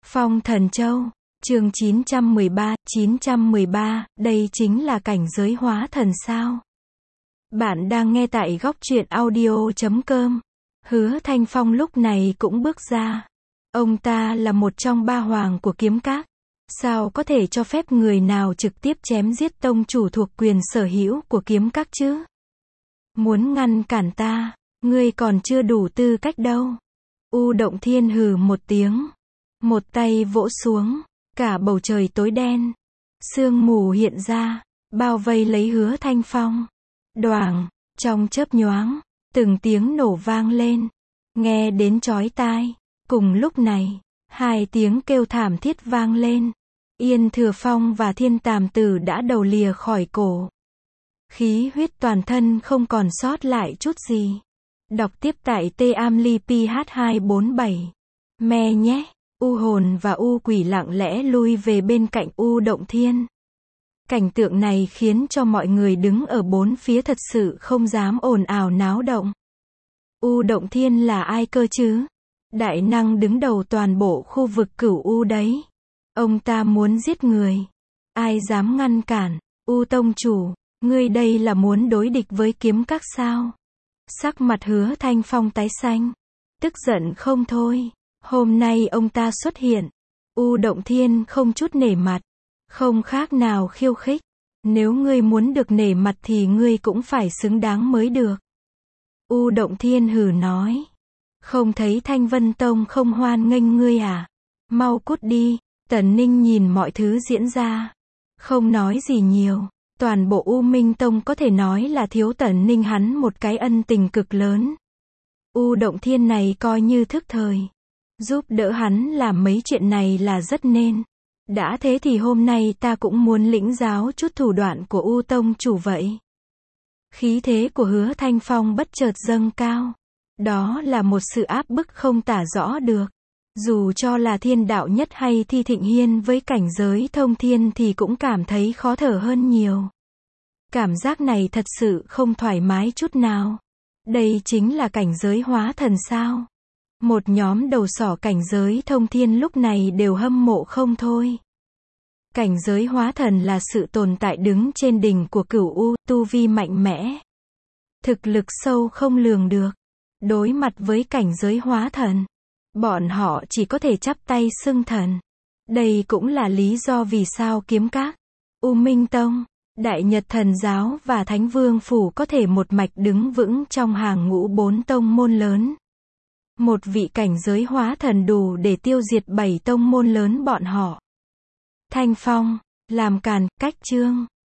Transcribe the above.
Phong Thần Châu, chương 913, đây chính là cảnh giới hóa thần sao? Bạn đang nghe tại góc truyện audio.com. Hứa Thanh Phong lúc này cũng bước ra. Ông ta là một trong ba hoàng của kiếm các. Sao có thể cho phép người nào trực tiếp chém giết tông chủ thuộc quyền sở hữu của kiếm các chứ? Muốn ngăn cản ta, ngươi còn chưa đủ tư cách đâu. U Động Thiên hừ một tiếng. Một tay vỗ xuống, cả bầu trời tối đen. Sương mù hiện ra, bao vây lấy Hứa Thanh Phong. Đoảng, trong chớp nhoáng, từng tiếng nổ vang lên, nghe đến chói tai. Cùng lúc này, hai tiếng kêu thảm thiết vang lên. Yên Thừa Phong và Thiên Tàm Tử đã đầu lìa khỏi cổ. Khí huyết toàn thân không còn sót lại chút gì. Đọc tiếp tại TAMLIPH247. Me nhé. U hồn và U quỷ lặng lẽ lui về bên cạnh U Động Thiên. Cảnh tượng này khiến cho mọi người đứng ở bốn phía thật sự không dám ồn ào náo động. U Động Thiên là ai cơ chứ? Đại năng đứng đầu toàn bộ khu vực Cửu U đấy. Ông ta muốn giết người. Ai dám ngăn cản? U tông chủ, ngươi đây là muốn đối địch với kiếm các sao? Sắc mặt Hứa Thanh Phong tái xanh. Tức giận không thôi. Hôm nay ông ta xuất hiện. U Động Thiên không chút nể mặt. Không khác nào khiêu khích. Nếu ngươi muốn được nể mặt thì ngươi cũng phải xứng đáng mới được. U Động Thiên hừ nói. Không thấy Thanh Vân Tông không hoan nghênh ngươi à? Mau cút đi. Tần Ninh nhìn mọi thứ diễn ra. Không nói gì nhiều. Toàn bộ U Minh Tông có thể nói là thiếu Tần Ninh hắn một cái ân tình cực lớn. U Động Thiên này coi như thức thời. Giúp đỡ hắn làm mấy chuyện này là rất nên. Đã thế thì hôm nay ta cũng muốn lĩnh giáo chút thủ đoạn của U Tông chủ vậy. Khí thế của Hứa Thanh Phong bất chợt dâng cao. Đó là một sự áp bức không tả rõ được. Dù cho là Thiên Đạo Nhất hay Thi Thịnh Hiên với cảnh giới thông thiên thì cũng cảm thấy khó thở hơn nhiều. Cảm giác này thật sự không thoải mái chút nào. Đây chính là cảnh giới hóa thần sao? Một nhóm đầu sỏ cảnh giới thông thiên lúc này đều hâm mộ không thôi. Cảnh giới hóa thần là sự tồn tại đứng trên đỉnh của Cửu U, tu vi mạnh mẽ. Thực lực sâu không lường được. Đối mặt với cảnh giới hóa thần, bọn họ chỉ có thể chắp tay xưng thần. Đây cũng là lý do vì sao kiếm các, U Minh Tông, Đại Nhật Thần Giáo và Thánh Vương Phủ có thể một mạch đứng vững trong hàng ngũ 4 tông môn lớn. Một vị cảnh giới hóa thần đủ để tiêu diệt 7 tông môn lớn bọn họ. Thanh Phong, làm càn, cách chương.